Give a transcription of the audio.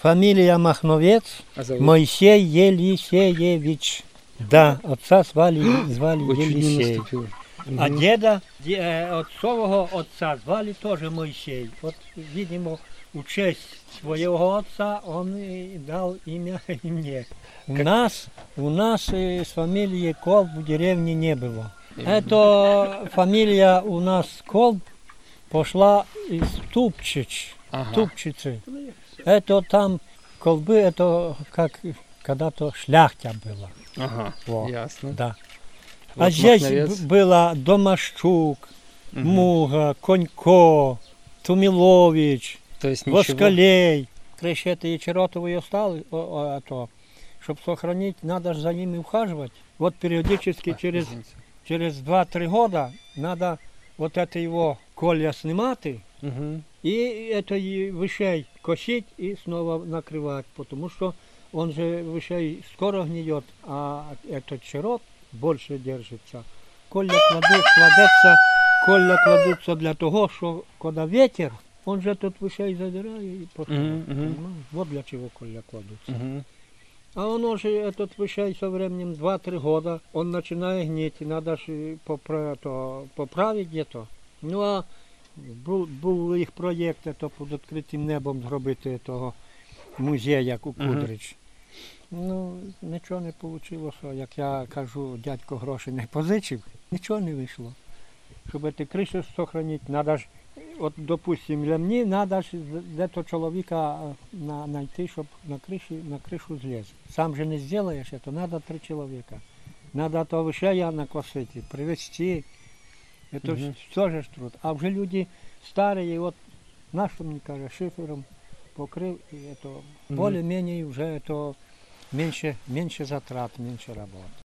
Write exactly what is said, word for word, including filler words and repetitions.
Фамилия Махновец, А зовут? Моисей Елисеевич. Да, отца звали, звали Ой, чуть не Елисей. наступил. А Мгм. деда, де- е, отцового отца звали тоже Моисей. Вот, видимо, в честь своего отца он и дал имя и мне. У нас, у нас э, с фамилией Колб в деревне не было. Это фамилия у нас Колб пошла из Тупчич, Ага. Тупчицы. Это там колбы, это как когда-то шляхтя было. Ага, Во, ясно. да. Вот А здесь Махновец. б- было Домашчук, Мгм. Муга, Конько, Тумилович, То есть ничего. Воскалей. Крещеты и Черотовые стали, о, о, а то, чтобы сохранить, надо же за ними ухаживать. Вот периодически А, через, извините. через два-три года надо вот это его колья снимать Мгм. и это и вышей косить и снова накрывать, потому что он же вышей скоро гниет, а этот черот больше держится. Колья кладу, кладется, колья кладутся для того, что когда ветер, он же тут вышей задирает и посылает, Мгм, мгм. понимаешь? Вот для чего колья кладутся. Мгм. А оно же, этот вышей со временем два-три года, он начинает гнить, и надо же попра- то, поправить где-то. Ну а був, був їх проєкт, то під відкритим небом зробити того музею, як у Мгм. Кудрич. Ну, нічого не вийшло, як я кажу, дядько гроші не позичив, нічого не вийшло. Щоб ці криші зберігати, треба ж, от, допустим, для мене треба ж де-то чоловіка на, знайти, щоб на, криші, на кришу зліз. Сам же не зробиш, то треба три чоловіка. Треба то вишея накосити, привезти. Это Мгм. все же ж труд. А вже люди старі, от наш, мені каже, шифером покрив, і это Мгм. более-менее вже это меньше, меньше затрат, меньше работы.